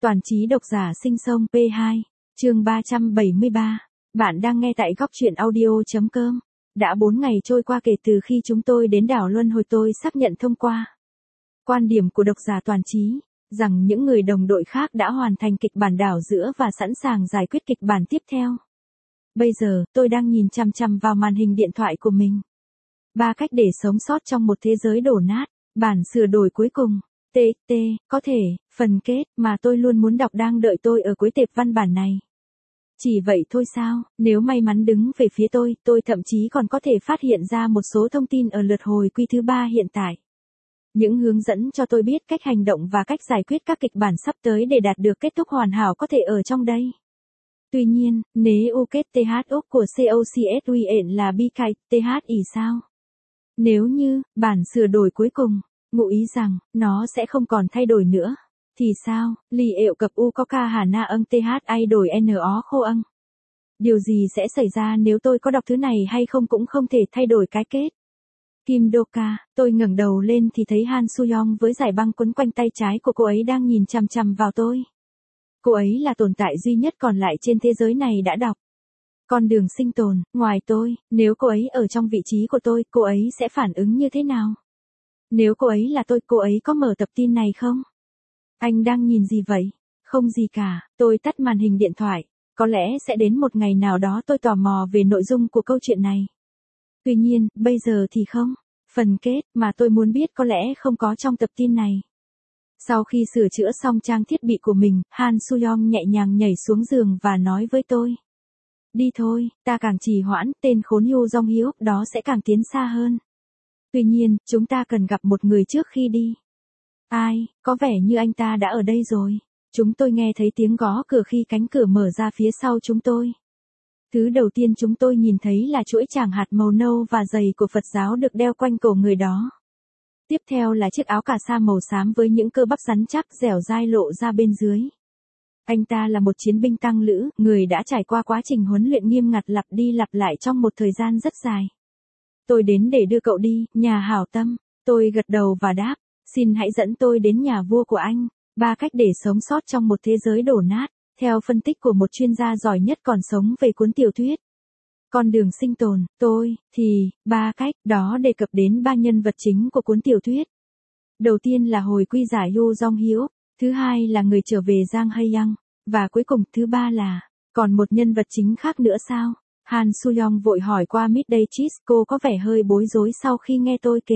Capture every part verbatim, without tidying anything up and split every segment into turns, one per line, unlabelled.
Toàn trí độc giả sinh sông pê hai, chương ba trăm bảy mươi ba. Bạn đang nghe tại góc truyện audio.com. Đã bốn ngày trôi qua kể từ khi chúng tôi đến đảo Luân Hồi, tôi xác nhận thông qua quan điểm của độc giả Toàn trí, rằng những người đồng đội khác đã hoàn thành kịch bản đảo giữa và sẵn sàng giải quyết kịch bản tiếp theo. Bây giờ, tôi đang nhìn chằm chằm vào màn hình điện thoại của mình. Ba cách để sống sót trong một thế giới đổ nát, bản sửa đổi cuối cùng. T, T, có thể, phần kết mà tôi luôn muốn đọc đang đợi tôi ở cuối tệp văn bản này. Chỉ vậy thôi sao, nếu may mắn đứng về phía tôi, tôi thậm chí còn có thể phát hiện ra một số thông tin ở lượt hồi quy thứ ba hiện tại. Những hướng dẫn cho tôi biết cách hành động và cách giải quyết các kịch bản sắp tới để đạt được kết thúc hoàn hảo có thể ở trong đây. Tuy nhiên, nếu u kết th úc của COCSUN là bi kịch thi sao? Nếu như, bản sửa đổi cuối cùng, ngụ ý rằng, nó sẽ không còn thay đổi nữa. Thì sao, lì ệu cập u có ca hà na âng th ai đổi n ó khô âng. Điều gì sẽ xảy ra nếu tôi có đọc thứ này hay không cũng không thể thay đổi cái kết. Kim Doka, tôi ngẩng đầu lên thì thấy Han Soo-young với giải băng quấn quanh tay trái của cô ấy đang nhìn chằm chằm vào tôi. Cô ấy là tồn tại duy nhất còn lại trên thế giới này đã đọc Con đường sinh tồn, ngoài tôi, nếu cô ấy ở trong vị trí của tôi, cô ấy sẽ phản ứng như thế nào? Nếu cô ấy là tôi, cô ấy có mở tập tin này không? Anh đang nhìn gì vậy? Không gì cả, tôi tắt màn hình điện thoại. Có lẽ sẽ đến một ngày nào đó tôi tò mò về nội dung của câu chuyện này. Tuy nhiên, bây giờ thì không. Phần kết mà tôi muốn biết có lẽ không có trong tập tin này. Sau khi sửa chữa xong trang thiết bị của mình, Han Soo-young nhẹ nhàng nhảy xuống giường và nói với tôi. Đi thôi, ta càng trì hoãn, tên khốn Yoo Jong-hyuk đó sẽ càng tiến xa hơn. Tuy nhiên, chúng ta cần gặp một người trước khi đi. Ai, có vẻ như anh ta đã ở đây rồi. Chúng tôi nghe thấy tiếng gõ cửa khi cánh cửa mở ra phía sau chúng tôi. Thứ đầu tiên chúng tôi nhìn thấy là chuỗi tràng hạt màu nâu và giày của Phật giáo được đeo quanh cổ người đó. Tiếp theo là chiếc áo cà sa màu xám với những cơ bắp rắn chắc dẻo dai lộ ra bên dưới. Anh ta là một chiến binh tăng lữ, người đã trải qua quá trình huấn luyện nghiêm ngặt lặp đi lặp lại trong một thời gian rất dài. Tôi đến để đưa cậu đi, nhà hảo tâm. Tôi gật đầu và đáp, xin hãy dẫn tôi đến nhà vua của anh. Ba cách để sống sót trong một thế giới đổ nát, theo phân tích của một chuyên gia giỏi nhất còn sống về cuốn tiểu thuyết Con đường sinh tồn. Tôi, thì, ba cách, đó đề cập đến ba nhân vật chính của cuốn tiểu thuyết. Đầu tiên là hồi quy giả Yoo Jong-hyuk, thứ hai là người trở về Jang Hae-young, và cuối cùng thứ ba là, còn một nhân vật chính khác nữa sao? Han Soo-young vội hỏi qua Midday Cheese, cô có vẻ hơi bối rối sau khi nghe tôi kể.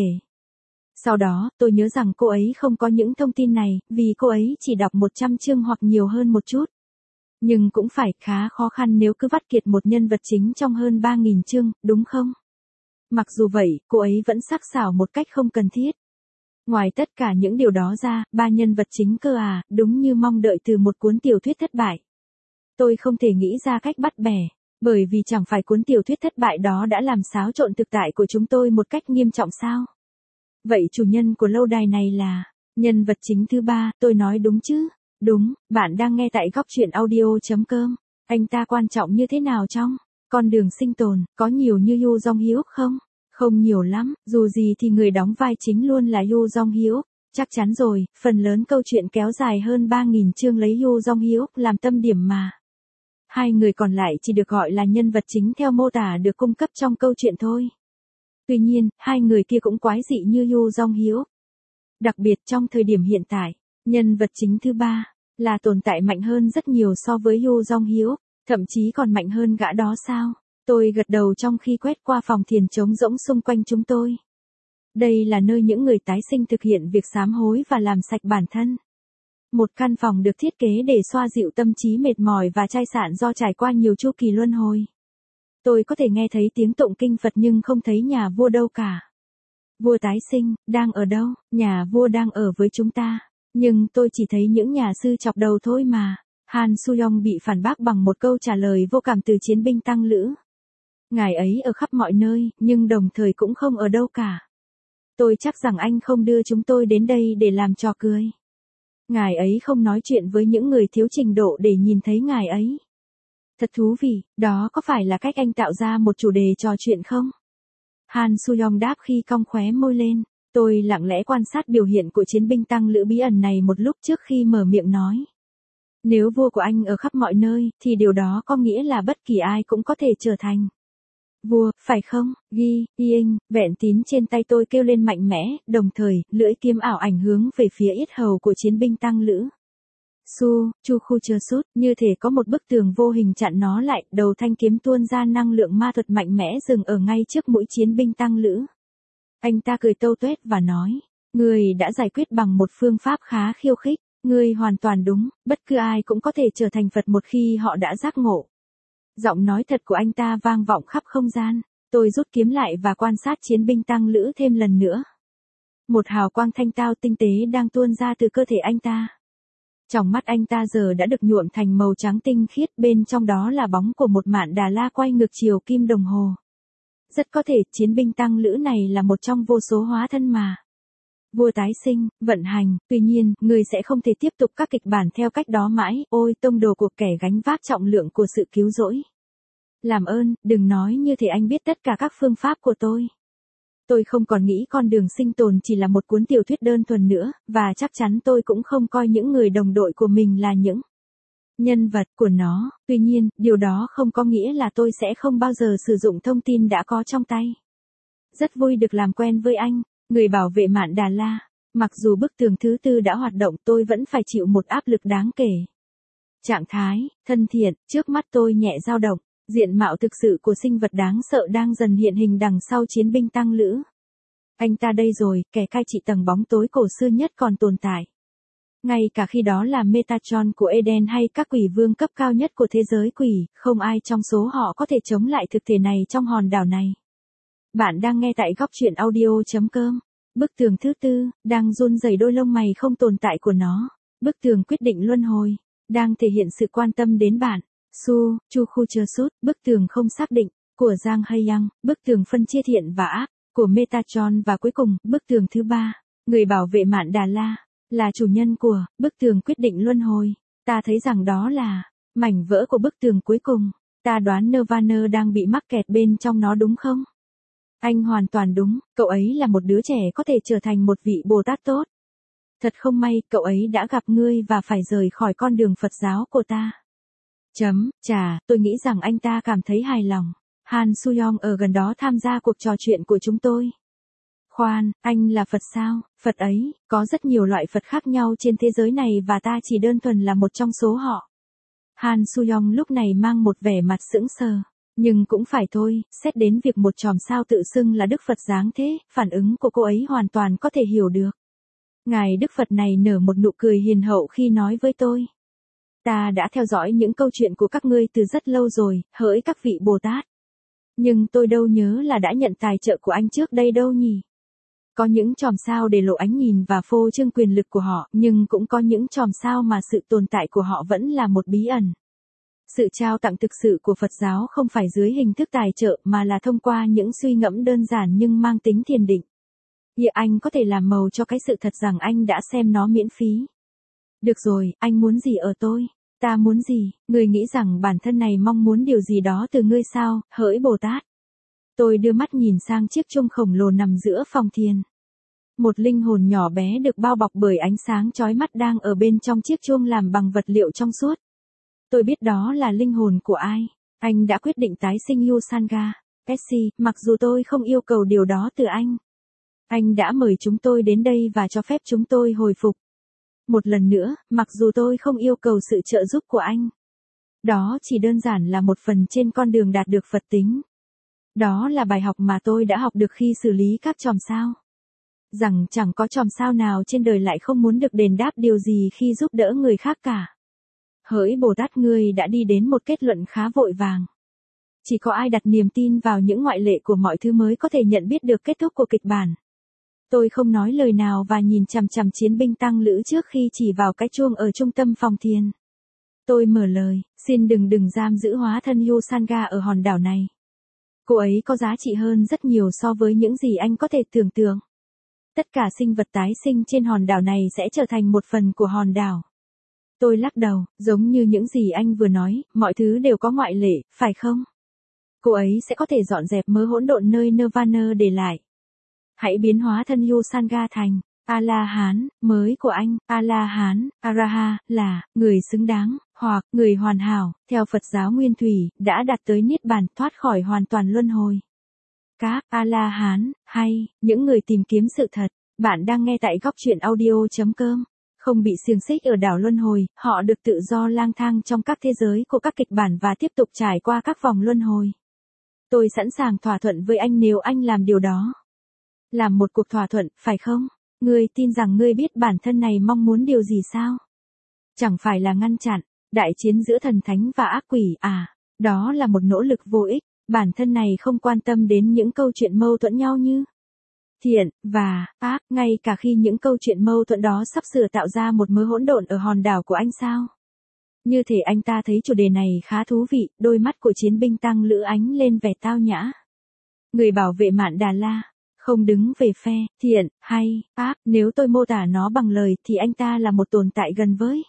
Sau đó, tôi nhớ rằng cô ấy không có những thông tin này, vì cô ấy chỉ đọc một trăm chương hoặc nhiều hơn một chút. Nhưng cũng phải khá khó khăn nếu cứ vắt kiệt một nhân vật chính trong hơn ba nghìn chương, đúng không? Mặc dù vậy, cô ấy vẫn sắc sảo một cách không cần thiết. Ngoài tất cả những điều đó ra, ba nhân vật chính cơ à, đúng như mong đợi từ một cuốn tiểu thuyết thất bại. Tôi không thể nghĩ ra cách bắt bẻ, bởi vì chẳng phải cuốn tiểu thuyết thất bại đó đã làm xáo trộn thực tại của chúng tôi một cách nghiêm trọng sao? Vậy chủ nhân của lâu đài này là nhân vật chính thứ ba, tôi nói đúng chứ? Đúng, bạn đang nghe tại góc truyện audio.com. Anh ta quan trọng như thế nào trong Con đường sinh tồn, có nhiều như Yoo Jong-hyuk không? Không nhiều lắm, dù gì thì người đóng vai chính luôn là Yoo Jong-hyuk. Chắc chắn rồi, phần lớn câu chuyện kéo dài hơn ba nghìn chương lấy Yoo Jong-hyuk làm tâm điểm mà. Hai người còn lại chỉ được gọi là nhân vật chính theo mô tả được cung cấp trong câu chuyện thôi. Tuy nhiên, hai người kia cũng quái dị như Yoo Jong-hyuk. Đặc biệt trong thời điểm hiện tại, nhân vật chính thứ ba là tồn tại mạnh hơn rất nhiều so với Yoo Jong-hyuk, thậm chí còn mạnh hơn gã đó sao? Tôi gật đầu trong khi quét qua phòng thiền trống rỗng xung quanh chúng tôi. Đây là nơi những người tái sinh thực hiện việc sám hối và làm sạch bản thân. Một căn phòng được thiết kế để xoa dịu tâm trí mệt mỏi và chai sạn do trải qua nhiều chu kỳ luân hồi. Tôi có thể nghe thấy tiếng tụng kinh Phật nhưng không thấy nhà vua đâu cả. Vua tái sinh, đang ở đâu? Nhà vua đang ở với chúng ta. Nhưng tôi chỉ thấy những nhà sư chọc đầu thôi mà. Han Soo-young bị phản bác bằng một câu trả lời vô cảm từ chiến binh tăng lữ. Ngài ấy ở khắp mọi nơi, nhưng đồng thời cũng không ở đâu cả. Tôi chắc rằng anh không đưa chúng tôi đến đây để làm trò cười. Ngài ấy không nói chuyện với những người thiếu trình độ để nhìn thấy ngài ấy. Thật thú vị, đó có phải là cách anh tạo ra một chủ đề trò chuyện không? Han Soo-young đáp khi cong khóe môi lên. Tôi lặng lẽ quan sát biểu hiện của chiến binh tăng lữ bí ẩn này một lúc trước khi mở miệng nói. Nếu vua của anh ở khắp mọi nơi, thì điều đó có nghĩa là bất kỳ ai cũng có thể trở thành vua, phải không? Ghi, Ying, vẹn tín trên tay tôi kêu lên mạnh mẽ, đồng thời, lưỡi kiếm ảo ảnh hướng về phía yết hầu của chiến binh tăng lữ. Su, Chu Khu Chơ Sút, như thể có một bức tường vô hình chặn nó lại, đầu thanh kiếm tuôn ra năng lượng ma thuật mạnh mẽ dừng ở ngay trước mũi chiến binh tăng lữ. Anh ta cười tâu tuét và nói, người đã giải quyết bằng một phương pháp khá khiêu khích, người hoàn toàn đúng, bất cứ ai cũng có thể trở thành Phật một khi họ đã giác ngộ. Giọng nói thật của anh ta vang vọng khắp không gian, tôi rút kiếm lại và quan sát chiến binh tăng lữ thêm lần nữa. Một hào quang thanh tao tinh tế đang tuôn ra từ cơ thể anh ta. Trong mắt anh ta giờ đã được nhuộm thành màu trắng tinh khiết, bên trong đó là bóng của một mạn Đà La quay ngược chiều kim đồng hồ. Rất có thể chiến binh tăng lữ này là một trong vô số hóa thân mà vua tái sinh, vận hành, tuy nhiên, người sẽ không thể tiếp tục các kịch bản theo cách đó mãi, ôi tông đồ của kẻ gánh vác trọng lượng của sự cứu rỗi. Làm ơn, đừng nói như thể anh biết tất cả các phương pháp của tôi. Tôi không còn nghĩ con đường sinh tồn chỉ là một cuốn tiểu thuyết đơn thuần nữa, và chắc chắn tôi cũng không coi những người đồng đội của mình là những nhân vật của nó, tuy nhiên, điều đó không có nghĩa là tôi sẽ không bao giờ sử dụng thông tin đã có trong tay. Rất vui được làm quen với anh, người bảo vệ mạn Đà La. Mặc dù bức tường thứ tư đã hoạt động, tôi vẫn phải chịu một áp lực đáng kể. Trạng thái, thân thiện, trước mắt tôi nhẹ dao động, diện mạo thực sự của sinh vật đáng sợ đang dần hiện hình đằng sau chiến binh tăng lữ. Anh ta đây rồi, kẻ cai trị tầng bóng tối cổ xưa nhất còn tồn tại. Ngay cả khi đó là Metatron của Eden hay các quỷ vương cấp cao nhất của thế giới quỷ, không ai trong số họ có thể chống lại thực thể này trong hòn đảo này. Bạn đang nghe tại góc truyện audio chấm com. Bức tường thứ tư, đang run rẩy đôi lông mày không tồn tại của nó. Bức tường quyết định luân hồi, đang thể hiện sự quan tâm đến bạn. Su, Chu Khu Chơ Sút, bức tường không xác định, của Giang Hay Yang, bức tường phân chia thiện và ác, của Metatron và cuối cùng, bức tường thứ ba, người bảo vệ mạn Đà La, là chủ nhân của, bức tường quyết định luân hồi. Ta thấy rằng đó là, mảnh vỡ của bức tường cuối cùng. Ta đoán Nirvana đang bị mắc kẹt bên trong nó đúng không? Anh hoàn toàn đúng, cậu ấy là một đứa trẻ có thể trở thành một vị Bồ Tát tốt. Thật không may, cậu ấy đã gặp ngươi và phải rời khỏi con đường Phật giáo của ta. Chấm, chà, tôi nghĩ rằng anh ta cảm thấy hài lòng. Han Suyong ở gần đó tham gia cuộc trò chuyện của chúng tôi. Khoan, anh là Phật sao? Phật ấy, có rất nhiều loại Phật khác nhau trên thế giới này và ta chỉ đơn thuần là một trong số họ. Han Suyong lúc này mang một vẻ mặt sững sờ. Nhưng cũng phải thôi, xét đến việc một chòm sao tự xưng là Đức Phật dáng thế, phản ứng của cô ấy hoàn toàn có thể hiểu được. Ngài Đức Phật này nở một nụ cười hiền hậu khi nói với tôi. Ta đã theo dõi những câu chuyện của các ngươi từ rất lâu rồi, hỡi các vị Bồ Tát. Nhưng tôi đâu nhớ là đã nhận tài trợ của anh trước đây đâu nhỉ. Có những chòm sao để lộ ánh nhìn và phô trương quyền lực của họ, nhưng cũng có những chòm sao mà sự tồn tại của họ vẫn là một bí ẩn. Sự trao tặng thực sự của Phật giáo không phải dưới hình thức tài trợ mà là thông qua những suy ngẫm đơn giản nhưng mang tính thiền định. Như anh có thể làm màu cho cái sự thật rằng anh đã xem nó miễn phí. Được rồi, anh muốn gì ở tôi? Ta muốn gì? Ngươi nghĩ rằng bản thân này mong muốn điều gì đó từ ngươi sao, hỡi Bồ Tát? Tôi đưa mắt nhìn sang chiếc chuông khổng lồ nằm giữa phòng thiền. Một linh hồn nhỏ bé được bao bọc bởi ánh sáng chói mắt đang ở bên trong chiếc chuông làm bằng vật liệu trong suốt. Tôi biết đó là linh hồn của ai. Anh đã quyết định tái sinh Yusanga, Essie, mặc dù tôi không yêu cầu điều đó từ anh. Anh đã mời chúng tôi đến đây và cho phép chúng tôi hồi phục. Một lần nữa, mặc dù tôi không yêu cầu sự trợ giúp của anh. Đó chỉ đơn giản là một phần trên con đường đạt được Phật tính. Đó là bài học mà tôi đã học được khi xử lý các chòm sao. Rằng chẳng có chòm sao nào trên đời lại không muốn được đền đáp điều gì khi giúp đỡ người khác cả. Hỡi Bồ Tát, ngươi đã đi đến một kết luận khá vội vàng. Chỉ có ai đặt niềm tin vào những ngoại lệ của mọi thứ mới có thể nhận biết được kết thúc của kịch bản. Tôi không nói lời nào và nhìn chằm chằm chiến binh tăng lữ trước khi chỉ vào cái chuông ở trung tâm phòng thiền. Tôi mở lời, xin đừng đừng giam giữ hóa thân Yusanga ở hòn đảo này. Cô ấy có giá trị hơn rất nhiều so với những gì anh có thể tưởng tượng. Tất cả sinh vật tái sinh trên hòn đảo này sẽ trở thành một phần của hòn đảo. Tôi lắc đầu, giống như những gì anh vừa nói, mọi thứ đều có ngoại lệ, phải không? Cô ấy sẽ có thể dọn dẹp mớ hỗn độn nơi Nirvana để lại. Hãy biến hóa thân Yusanga thành A-la-hán mới của anh. A-la-hán, Araha, là người xứng đáng. hoặc người hoàn hảo, theo Phật giáo Nguyên Thủy, đã đạt tới niết bàn, thoát khỏi hoàn toàn luân hồi. Các A-la-hán, hay, những người tìm kiếm sự thật, bạn đang nghe tại góc truyện audio chấm com. Không bị xiềng xích ở đảo luân hồi, họ được tự do lang thang trong các thế giới của các kịch bản và tiếp tục trải qua các vòng luân hồi. Tôi sẵn sàng thỏa thuận với anh nếu anh làm điều đó. Làm một cuộc thỏa thuận, phải không? Ngươi tin rằng ngươi biết bản thân này mong muốn điều gì sao? Chẳng phải là ngăn chặn đại chiến giữa thần thánh và ác quỷ à? Đó là một nỗ lực vô ích. Bản thân này không quan tâm đến những câu chuyện mâu thuẫn nhau như thiện và ác, ngay cả khi những câu chuyện mâu thuẫn đó sắp sửa tạo ra một mớ hỗn độn ở hòn đảo của anh sao? Như thể anh ta thấy chủ đề này khá thú vị, đôi mắt của chiến binh tăng lữ ánh lên vẻ tao nhã. Người bảo vệ Mạn Đà La, không đứng về phe thiện hay ác, nếu tôi mô tả nó bằng lời thì anh ta là một tồn tại gần với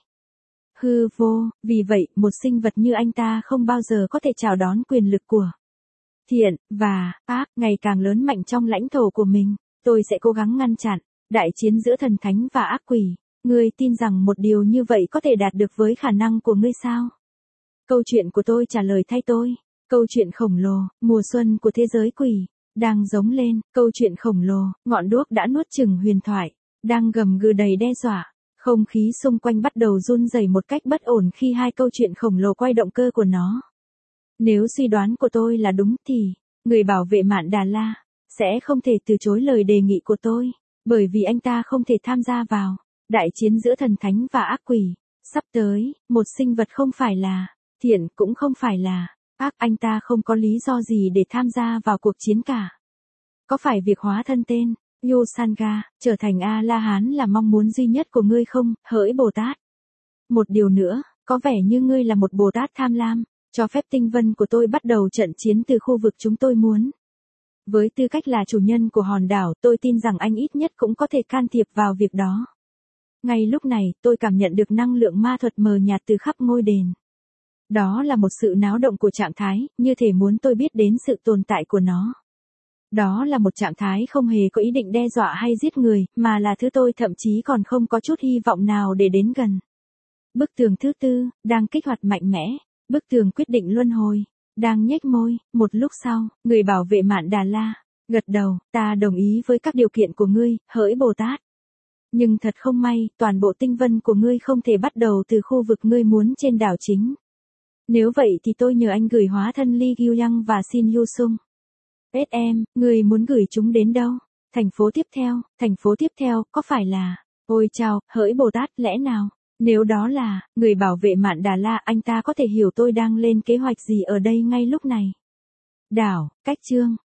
hư vô, vì vậy một sinh vật như anh ta không bao giờ có thể chào đón quyền lực của thiện và ác ngày càng lớn mạnh trong lãnh thổ của mình. Tôi sẽ cố gắng ngăn chặn đại chiến giữa thần thánh và ác quỷ. Ngươi tin rằng một điều như vậy có thể đạt được với khả năng của ngươi sao? Câu chuyện của tôi trả lời thay tôi. Câu chuyện khổng lồ, mùa xuân của thế giới quỷ, đang giống lên. Câu chuyện khổng lồ, ngọn đuốc đã nuốt chửng huyền thoại, đang gầm gừ đầy đe dọa. Không khí xung quanh bắt đầu run rẩy một cách bất ổn khi hai câu chuyện khổng lồ quay động cơ của nó. Nếu suy đoán của tôi là đúng thì, người bảo vệ Mạn Đà La sẽ không thể từ chối lời đề nghị của tôi, bởi vì anh ta không thể tham gia vào đại chiến giữa thần thánh và ác quỷ. Sắp tới, một sinh vật không phải là thiện cũng không phải là ác, anh ta không có lý do gì để tham gia vào cuộc chiến cả. Có phải việc hóa thân tên Yosanga trở thành A-la-hán là mong muốn duy nhất của ngươi không, hỡi Bồ Tát? Một điều nữa, có vẻ như ngươi là một Bồ Tát tham lam, cho phép tinh vân của tôi bắt đầu trận chiến từ khu vực chúng tôi muốn. Với tư cách là chủ nhân của hòn đảo, tôi tin rằng anh ít nhất cũng có thể can thiệp vào việc đó. Ngay lúc này, tôi cảm nhận được năng lượng ma thuật mờ nhạt từ khắp ngôi đền. Đó là một sự náo động của trạng thái, như thể muốn tôi biết đến sự tồn tại của nó. Đó là một trạng thái không hề có ý định đe dọa hay giết người, mà là thứ tôi thậm chí còn không có chút hy vọng nào để đến gần. Bức tường thứ tư, đang kích hoạt mạnh mẽ. Bức tường quyết định luân hồi, đang nhếch môi. Một lúc sau, người bảo vệ Mạn Đà La gật đầu, ta đồng ý với các điều kiện của ngươi, hỡi Bồ Tát. Nhưng thật không may, toàn bộ tinh vân của ngươi không thể bắt đầu từ khu vực ngươi muốn trên đảo chính. Nếu vậy thì tôi nhờ anh gửi hóa thân Lee Gyuyang và Shin Yu-sung. ét em, ngươi muốn gửi chúng đến đâu? Thành phố tiếp theo, thành phố tiếp theo, có phải là... Ôi chao, hỡi Bồ Tát, lẽ nào? Nếu đó là, người bảo vệ Mạn Đà La, anh ta có thể hiểu tôi đang lên kế hoạch gì ở đây ngay lúc này. Đảo, cách chương.